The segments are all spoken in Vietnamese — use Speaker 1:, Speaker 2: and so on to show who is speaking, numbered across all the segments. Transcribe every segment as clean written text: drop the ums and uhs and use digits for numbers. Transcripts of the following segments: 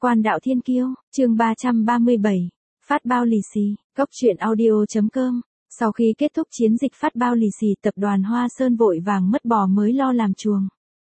Speaker 1: Quan đạo thiên kiêu, chương 337, phát bao lì xì, Cốc truyện audio.com. Sau khi kết thúc chiến dịch phát bao lì xì, tập đoàn Hoa Sơn vội vàng mất bò mới lo làm chuồng.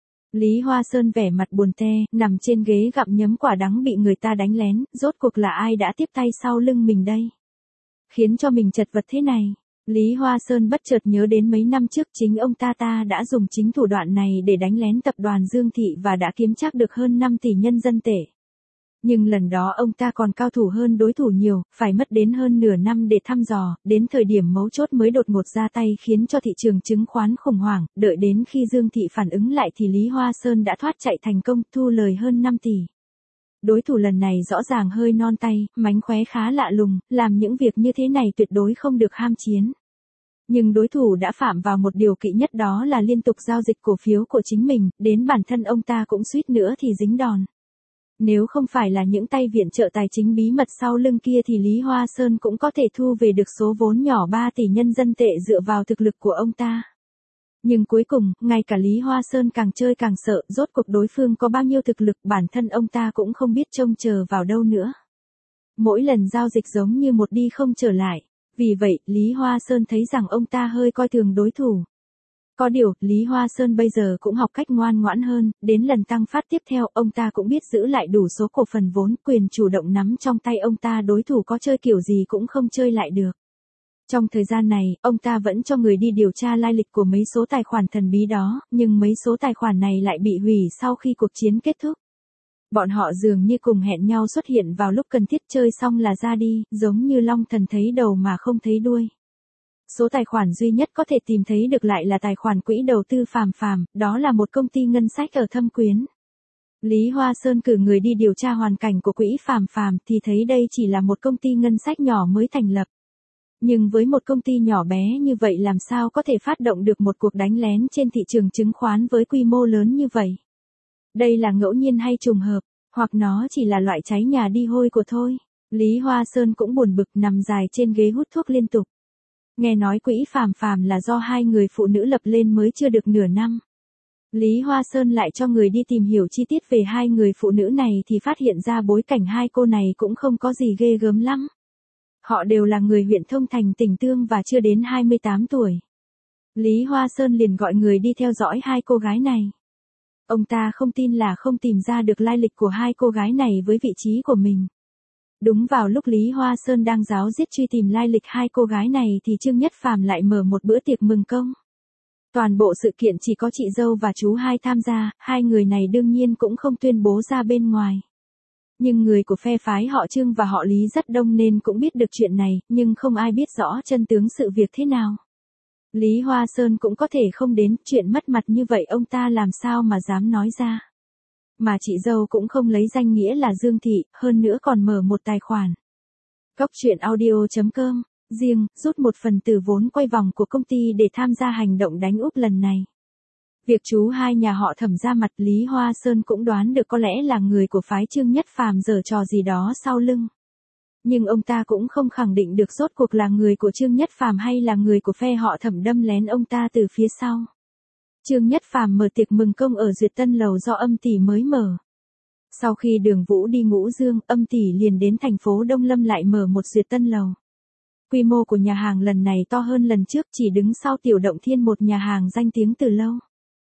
Speaker 1: Lý Hoa Sơn vẻ mặt buồn te, nằm trên ghế gặm nhấm quả đắng bị người ta đánh lén, rốt cuộc là ai đã tiếp tay sau lưng mình đây? Khiến cho mình chật vật thế này. Lý Hoa Sơn bất chợt nhớ đến mấy năm trước chính ông ta đã dùng chính thủ đoạn này để đánh lén tập đoàn Dương Thị và đã kiếm chắc được hơn 5 tỷ nhân dân tệ. Nhưng lần đó ông ta còn cao thủ hơn đối thủ nhiều, phải mất đến hơn nửa năm để thăm dò, đến thời điểm mấu chốt mới đột ngột ra tay khiến cho thị trường chứng khoán khủng hoảng, đợi đến khi Dương Thị phản ứng lại thì Lý Hoa Sơn đã thoát chạy thành công, thu lời hơn 5 tỷ. Đối thủ lần này rõ ràng hơi non tay, mánh khóe khá lạ lùng, làm những việc như thế này tuyệt đối không được ham chiến. Nhưng đối thủ đã phạm vào một điều kỵ nhất, đó là liên tục giao dịch cổ phiếu của chính mình, đến bản thân ông ta cũng suýt nữa thì dính đòn. Nếu không phải là những tay viện trợ tài chính bí mật sau lưng kia thì Lý Hoa Sơn cũng có thể thu về được số vốn nhỏ 3 tỷ nhân dân tệ dựa vào thực lực của ông ta. Nhưng cuối cùng, ngay cả Lý Hoa Sơn càng chơi càng sợ, rốt cuộc đối phương có bao nhiêu thực lực bản thân ông ta cũng không biết trông chờ vào đâu nữa. Mỗi lần giao dịch giống như một đi không trở lại. Vì vậy, Lý Hoa Sơn thấy rằng ông ta hơi coi thường đối thủ. Có điều, Lý Hoa Sơn bây giờ cũng học cách ngoan ngoãn hơn, đến lần tăng phát tiếp theo, ông ta cũng biết giữ lại đủ số cổ phần vốn, quyền chủ động nắm trong tay ông ta, đối thủ có chơi kiểu gì cũng không chơi lại được. Trong thời gian này, ông ta vẫn cho người đi điều tra lai lịch của mấy số tài khoản thần bí đó, nhưng mấy số tài khoản này lại bị hủy sau khi cuộc chiến kết thúc. Bọn họ dường như cùng hẹn nhau xuất hiện vào lúc cần thiết, chơi xong là ra đi, giống như long thần thấy đầu mà không thấy đuôi. Số tài khoản duy nhất có thể tìm thấy được lại là tài khoản quỹ đầu tư Phàm Phàm, đó là một công ty ngân sách ở Thâm Quyến. Lý Hoa Sơn cử người đi điều tra hoàn cảnh của quỹ Phàm Phàm thì thấy đây chỉ là một công ty ngân sách nhỏ mới thành lập. Nhưng với một công ty nhỏ bé như vậy làm sao có thể phát động được một cuộc đánh lén trên thị trường chứng khoán với quy mô lớn như vậy? Đây là ngẫu nhiên hay trùng hợp, hoặc nó chỉ là loại cháy nhà đi hôi của thôi. Lý Hoa Sơn cũng buồn bực nằm dài trên ghế hút thuốc liên tục. Nghe nói quỹ Phàm Phàm là do hai người phụ nữ lập lên mới chưa được nửa năm. Lý Hoa Sơn lại cho người đi tìm hiểu chi tiết về hai người phụ nữ này thì phát hiện ra bối cảnh hai cô này cũng không có gì ghê gớm lắm. Họ đều là người huyện Thông Thành tỉnh Tương và chưa đến 28 tuổi. Lý Hoa Sơn liền gọi người đi theo dõi hai cô gái này. Ông ta không tin là không tìm ra được lai lịch của hai cô gái này với vị trí của mình. Đúng vào lúc Lý Hoa Sơn đang ráo riết truy tìm lai lịch hai cô gái này thì Trương Nhất Phàm lại mở một bữa tiệc mừng công. Toàn bộ sự kiện chỉ có chị dâu và chú hai tham gia, hai người này đương nhiên cũng không tuyên bố ra bên ngoài. Nhưng người của phe phái họ Trương và họ Lý rất đông nên cũng biết được chuyện này, nhưng không ai biết rõ chân tướng sự việc thế nào. Lý Hoa Sơn cũng có thể không đến, chuyện mất mặt như vậy ông ta làm sao mà dám nói ra. Mà chị dâu cũng không lấy danh nghĩa là Dương Thị, hơn nữa còn mở một tài khoản. Cốc truyện audio.com, riêng, rút một phần từ vốn quay vòng của công ty để tham gia hành động đánh úp lần này. Việc chú hai nhà họ Thẩm ra mặt, Lý Hoa Sơn cũng đoán được có lẽ là người của phái Trương Nhất Phàm giở trò gì đó sau lưng. Nhưng ông ta cũng không khẳng định được rốt cuộc là người của Trương Nhất Phàm hay là người của phe họ Thẩm đâm lén ông ta từ phía sau. Trương Nhất Phàm mở tiệc mừng công ở Duyệt Tân Lầu do Âm Tỷ mới mở. Sau khi Đường Vũ đi Ngũ Dương, Âm Tỷ liền đến thành phố Đông Lâm lại mở một Duyệt Tân Lầu. Quy mô của nhà hàng lần này to hơn lần trước, chỉ đứng sau Tiểu Động Thiên, một nhà hàng danh tiếng từ lâu.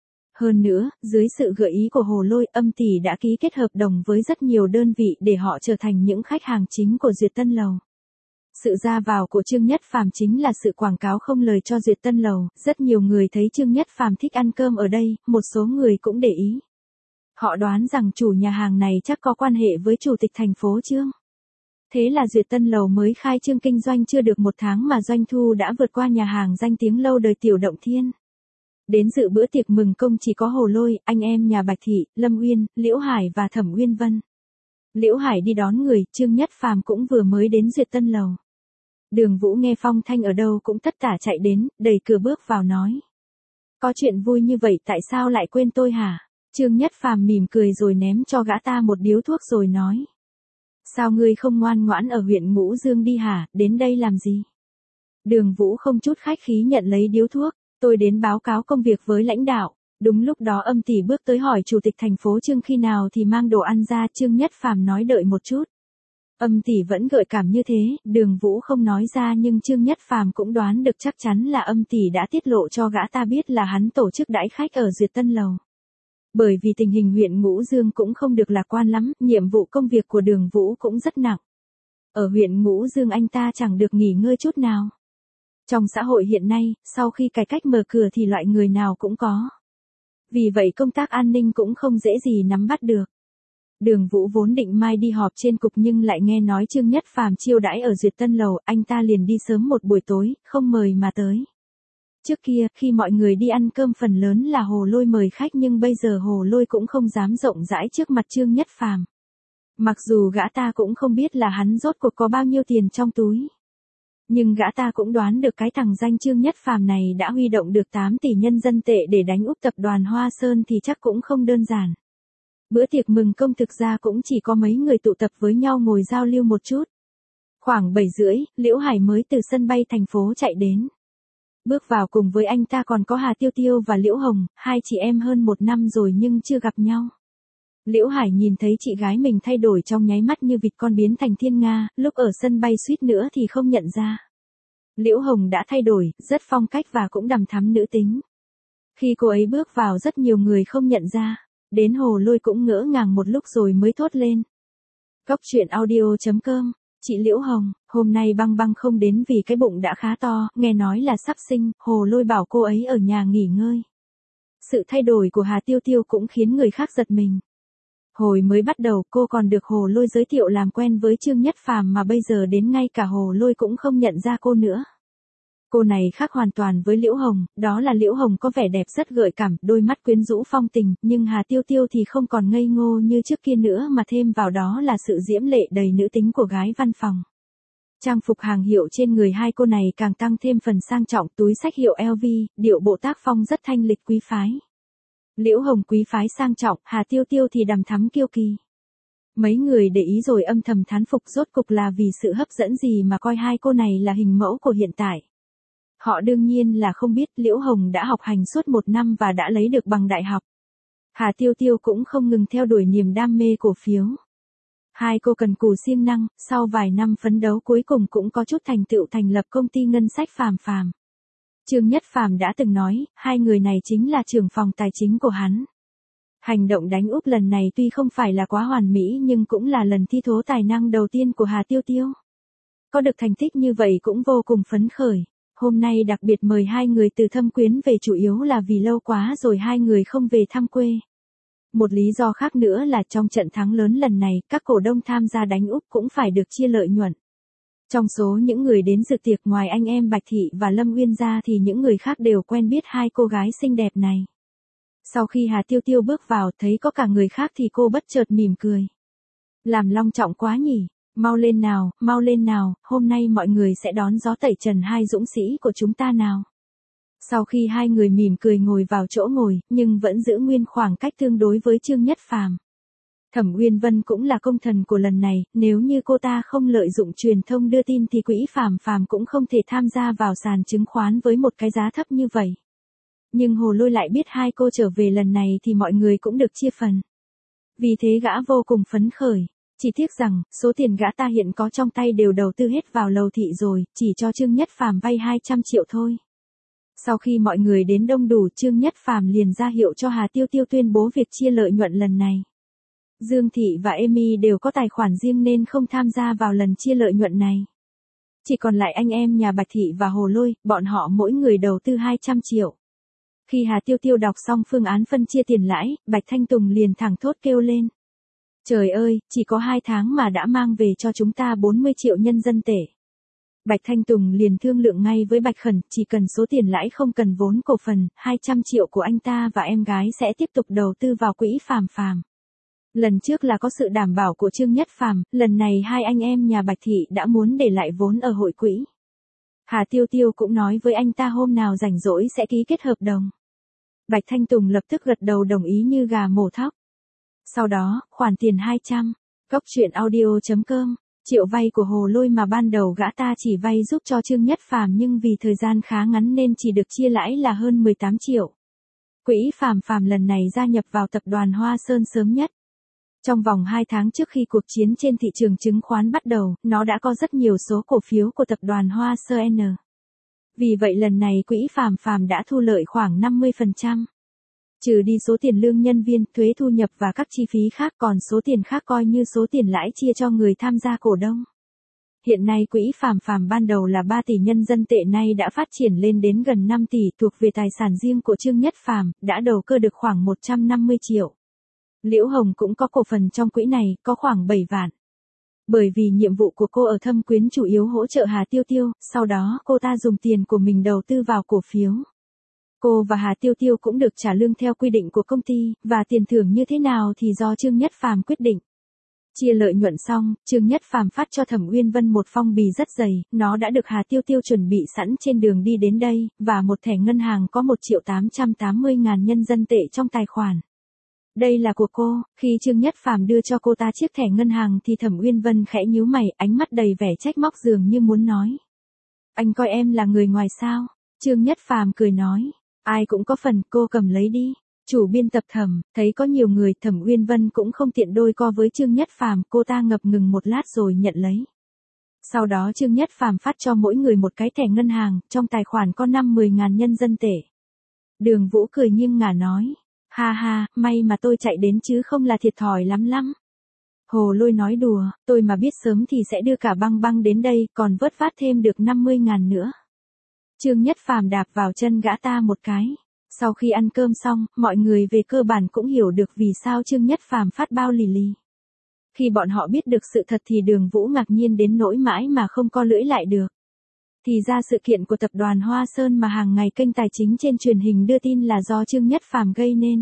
Speaker 1: Hơn nữa, dưới sự gợi ý của Hồ Lôi, Âm Tỷ đã ký kết hợp đồng với rất nhiều đơn vị để họ trở thành những khách hàng chính của Duyệt Tân Lầu. Sự ra vào của Trương Nhất Phàm chính là sự quảng cáo không lời cho Duyệt Tân Lầu, rất nhiều người thấy Trương Nhất Phàm thích ăn cơm ở đây, một số người cũng để ý. Họ đoán rằng chủ nhà hàng này chắc có quan hệ với chủ tịch thành phố Trương. Thế là Duyệt Tân Lầu mới khai trương kinh doanh chưa được một tháng mà doanh thu đã vượt qua nhà hàng danh tiếng lâu đời Tiểu Động Thiên. Đến dự bữa tiệc mừng công chỉ có Hồ Lôi, anh em nhà Bạch Thị, Lâm Uyên, Liễu Hải và Thẩm Uyên Vân. Liễu Hải đi đón người, Trương Nhất Phàm cũng vừa mới đến Duyệt Tân Lầu. Đường Vũ nghe phong thanh ở đâu cũng tất tả chạy đến, đẩy cửa bước vào nói. Có chuyện vui như vậy tại sao lại quên tôi hả? Trương Nhất Phàm mỉm cười rồi ném cho gã ta một điếu thuốc rồi nói. Sao ngươi không ngoan ngoãn ở huyện Ngũ Dương đi hả, đến đây làm gì? Đường Vũ không chút khách khí nhận lấy điếu thuốc, tôi đến báo cáo công việc với lãnh đạo. Đúng lúc đó Âm tỷ bước tới hỏi chủ tịch thành phố Trương khi nào thì mang đồ ăn ra, Trương Nhất Phàm nói đợi một chút. Âm tỷ vẫn gợi cảm như thế, Đường Vũ không nói ra nhưng Trương Nhất Phàm cũng đoán được chắc chắn là âm tỷ đã tiết lộ cho gã ta biết là hắn tổ chức đãi khách ở Duyệt Tân Lầu. Bởi vì tình hình huyện Ngũ Dương cũng không được lạc quan lắm, nhiệm vụ công việc của Đường Vũ cũng rất nặng. Ở huyện Ngũ Dương anh ta chẳng được nghỉ ngơi chút nào. Trong xã hội hiện nay, sau khi cải cách mở cửa thì loại người nào cũng có. Vì vậy công tác an ninh cũng không dễ gì nắm bắt được. Đường Vũ vốn định mai đi họp trên cục nhưng lại nghe nói Trương Nhất Phàm chiêu đãi ở Duyệt Tân Lầu, anh ta liền đi sớm một buổi tối, không mời mà tới. Trước kia, khi mọi người đi ăn cơm phần lớn là Hồ Lôi mời khách nhưng bây giờ Hồ Lôi cũng không dám rộng rãi trước mặt Trương Nhất Phàm. Mặc dù gã ta cũng không biết là hắn rốt cuộc có bao nhiêu tiền trong túi. Nhưng gã ta cũng đoán được cái thằng danh Trương Nhất Phàm này đã huy động được 8 tỷ nhân dân tệ để đánh úp tập đoàn Hoa Sơn thì chắc cũng không đơn giản. Bữa tiệc mừng công thực ra cũng chỉ có mấy người tụ tập với nhau ngồi giao lưu một chút. Khoảng 7:30, Liễu Hải mới từ sân bay thành phố chạy đến. Bước vào cùng với anh ta còn có Hà Tiêu Tiêu và Liễu Hồng, hai chị em hơn 1 năm rồi nhưng chưa gặp nhau. Liễu Hải nhìn thấy chị gái mình thay đổi trong nháy mắt như vịt con biến thành thiên nga, lúc ở sân bay suýt nữa thì không nhận ra. Liễu Hồng đã thay đổi, rất phong cách và cũng đằm thắm nữ tính. Khi cô ấy bước vào rất nhiều người không nhận ra, đến Hồ Lôi cũng ngỡ ngàng một lúc rồi mới thốt lên. Cóc truyện audio.com, chị Liễu Hồng, hôm nay Băng Băng không đến vì cái bụng đã khá to, nghe nói là sắp sinh, Hồ Lôi bảo cô ấy ở nhà nghỉ ngơi. Sự thay đổi của Hà Tiêu Tiêu cũng khiến người khác giật mình. Hồi mới bắt đầu cô còn được Hồ Lôi giới thiệu làm quen với Trương Nhất Phàm mà bây giờ đến ngay cả Hồ Lôi cũng không nhận ra cô nữa. Cô này khác hoàn toàn với Liễu Hồng, đó là Liễu Hồng có vẻ đẹp rất gợi cảm, đôi mắt quyến rũ phong tình, nhưng Hà Tiêu Tiêu thì không còn ngây ngô như trước kia nữa mà thêm vào đó là sự diễm lệ đầy nữ tính của gái văn phòng. Trang phục hàng hiệu trên người hai cô này càng tăng thêm phần sang trọng, túi xách hiệu LV, điệu bộ tác phong rất thanh lịch quý phái. Liễu Hồng quý phái sang trọng, Hà Tiêu Tiêu thì đằm thắm kiêu kỳ. Mấy người để ý rồi âm thầm thán phục rốt cục là vì sự hấp dẫn gì mà coi hai cô này là hình mẫu của hiện tại. Họ đương nhiên là không biết Liễu Hồng đã học hành suốt 1 năm và đã lấy được bằng đại học. Hà Tiêu Tiêu cũng không ngừng theo đuổi niềm đam mê cổ phiếu. Hai cô cần cù siêng năng, sau vài năm phấn đấu cuối cùng cũng có chút thành tựu thành lập công ty ngân sách Phàm Phàm. Trương Nhất Phàm đã từng nói, hai người này chính là trưởng phòng tài chính của hắn. Hành động đánh úp lần này tuy không phải là quá hoàn mỹ nhưng cũng là lần thi thố tài năng đầu tiên của Hà Tiêu Tiêu. Có được thành tích như vậy cũng vô cùng phấn khởi. Hôm nay đặc biệt mời hai người từ Thâm Quyến về chủ yếu là vì lâu quá rồi hai người không về thăm quê. Một lý do khác nữa là trong trận thắng lớn lần này, các cổ đông tham gia đánh úp cũng phải được chia lợi nhuận. Trong số những người đến dự tiệc ngoài anh em Bạch Thị và Lâm Uyên ra thì những người khác đều quen biết hai cô gái xinh đẹp này. Sau khi Hà Tiêu Tiêu bước vào thấy có cả người khác thì cô bất chợt mỉm cười. Làm long trọng quá nhỉ, mau lên nào, hôm nay mọi người sẽ đón gió tẩy trần hai dũng sĩ của chúng ta nào. Sau khi hai người mỉm cười ngồi vào chỗ ngồi, nhưng vẫn giữ nguyên khoảng cách tương đối với Trương Nhất Phàm. Thẩm Uyên Vân cũng là công thần của lần này, nếu như cô ta không lợi dụng truyền thông đưa tin thì quỹ Phàm Phàm cũng không thể tham gia vào sàn chứng khoán với một cái giá thấp như vậy. Nhưng Hồ Lôi lại biết hai cô trở về lần này thì mọi người cũng được chia phần. Vì thế gã vô cùng phấn khởi. Chỉ tiếc rằng, số tiền gã ta hiện có trong tay đều đầu tư hết vào Lầu Thị rồi, chỉ cho Trương Nhất Phàm vay 200 triệu thôi. Sau khi mọi người đến đông đủ, Trương Nhất Phàm liền ra hiệu cho Hà Tiêu Tiêu tuyên bố việc chia lợi nhuận lần này. Dương Thị và Amy đều có tài khoản riêng nên không tham gia vào lần chia lợi nhuận này. Chỉ còn lại anh em nhà Bạch Thị và Hồ Lôi, bọn họ mỗi người đầu tư 200 triệu. Khi Hà Tiêu Tiêu đọc xong phương án phân chia tiền lãi, Bạch Thanh Tùng liền thẳng thốt kêu lên. Trời ơi, chỉ có 2 tháng mà đã mang về cho chúng ta 40 triệu nhân dân tệ. Bạch Thanh Tùng liền thương lượng ngay với Bạch Khẩn, chỉ cần số tiền lãi không cần vốn cổ phần, 200 triệu của anh ta và em gái sẽ tiếp tục đầu tư vào quỹ Phàm Phàm. Lần trước là có sự đảm bảo của Trương Nhất Phàm, lần này hai anh em nhà Bạch Thị đã muốn để lại vốn ở hội quỹ. Hà Tiêu Tiêu cũng nói với anh ta hôm nào rảnh rỗi sẽ ký kết hợp đồng. Bạch Thanh Tùng lập tức gật đầu đồng ý như gà mổ thóc. Sau đó, khoản tiền 200, cóc truyện audio.com, triệu vay của Hồ Lôi mà ban đầu gã ta chỉ vay giúp cho Trương Nhất Phàm nhưng vì thời gian khá ngắn nên chỉ được chia lãi là hơn 18 triệu. Quỹ Phàm Phàm lần này gia nhập vào tập đoàn Hoa Sơn sớm nhất. Trong vòng 2 tháng trước khi cuộc chiến trên thị trường chứng khoán bắt đầu, nó đã có rất nhiều số cổ phiếu của tập đoàn Hoa Sơn. Vì vậy lần này Quỹ Phàm Phàm đã thu lợi khoảng 50%. Trừ đi số tiền lương nhân viên, thuế thu nhập và các chi phí khác, còn số tiền khác coi như số tiền lãi chia cho người tham gia cổ đông. Hiện nay Quỹ Phàm Phàm ban đầu là 3 tỷ nhân dân tệ, nay đã phát triển lên đến gần 5 tỷ, thuộc về tài sản riêng của Trương Nhất Phàm, đã đầu cơ được khoảng 150 triệu. Liễu Hồng cũng có cổ phần trong quỹ này, có khoảng 7 vạn. Bởi vì nhiệm vụ của cô ở Thâm Quyến chủ yếu hỗ trợ Hà Tiêu Tiêu, sau đó cô ta dùng tiền của mình đầu tư vào cổ phiếu. Cô và Hà Tiêu Tiêu cũng được trả lương theo quy định của công ty, và tiền thưởng như thế nào thì do Trương Nhất Phàm quyết định. Chia lợi nhuận xong, Trương Nhất Phàm phát cho Thẩm Uyên Vân một phong bì rất dày, nó đã được Hà Tiêu Tiêu chuẩn bị sẵn trên đường đi đến đây, và một thẻ ngân hàng có 1.880.000 nhân dân tệ trong tài khoản. Đây là của cô. Khi Trương Nhất Phàm đưa cho cô ta chiếc thẻ ngân hàng thì Thẩm Uyên Vân khẽ nhíu mày, ánh mắt đầy vẻ trách móc dường như muốn nói: anh coi em là người ngoài sao? Trương Nhất Phàm cười nói: ai cũng có phần, cô cầm lấy đi. Chủ biên tập Thẩm, thấy có nhiều người, Thẩm Uyên Vân cũng không tiện đôi co với Trương Nhất Phàm, cô ta ngập ngừng một lát rồi nhận lấy. Sau đó Trương Nhất Phàm phát cho mỗi người một cái thẻ ngân hàng, trong tài khoản có 5-10 ngàn nhân dân tệ. Đường Vũ cười nghiêng ngả nói: ha ha, may mà tôi chạy đến chứ không là thiệt thòi lắm lắm. Hồ Lôi nói đùa, tôi mà biết sớm thì sẽ đưa cả Băng Băng đến đây, còn vớt vát thêm được 50 ngàn nữa. Trương Nhất Phàm đạp vào chân gã ta một cái. Sau khi ăn cơm xong, mọi người về cơ bản cũng hiểu được vì sao Trương Nhất Phàm phát bao lì lì. Khi bọn họ biết được sự thật thì Đường Vũ ngạc nhiên đến nỗi mãi mà không co lưỡi lại được. Thì ra sự kiện của tập đoàn Hoa Sơn mà hàng ngày kênh tài chính trên truyền hình đưa tin là do Trương Nhất Phàm gây nên.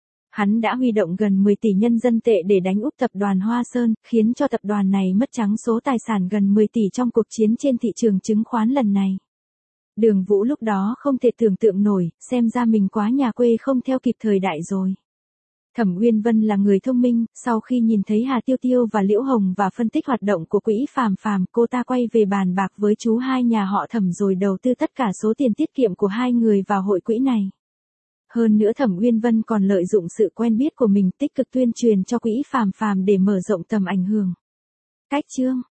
Speaker 1: Hắn đã huy động gần 10 tỷ nhân dân tệ để đánh úp tập đoàn Hoa Sơn, khiến cho tập đoàn này mất trắng số tài sản gần 10 tỷ trong cuộc chiến trên thị trường chứng khoán lần này. Đường Vũ lúc đó không thể tưởng tượng nổi, xem ra mình quá nhà quê không theo kịp thời đại rồi. Thẩm Uyên Vân là người thông minh, sau khi nhìn thấy Hà Tiêu Tiêu và Liễu Hồng và phân tích hoạt động của Quỹ Phàm Phàm, cô ta quay về bàn bạc với chú hai nhà họ Thẩm rồi đầu tư tất cả số tiền tiết kiệm của hai người vào hội quỹ này. Hơn nữa Thẩm Uyên Vân còn lợi dụng sự quen biết của mình tích cực tuyên truyền cho Quỹ Phàm Phàm để mở rộng tầm ảnh hưởng. Cách chương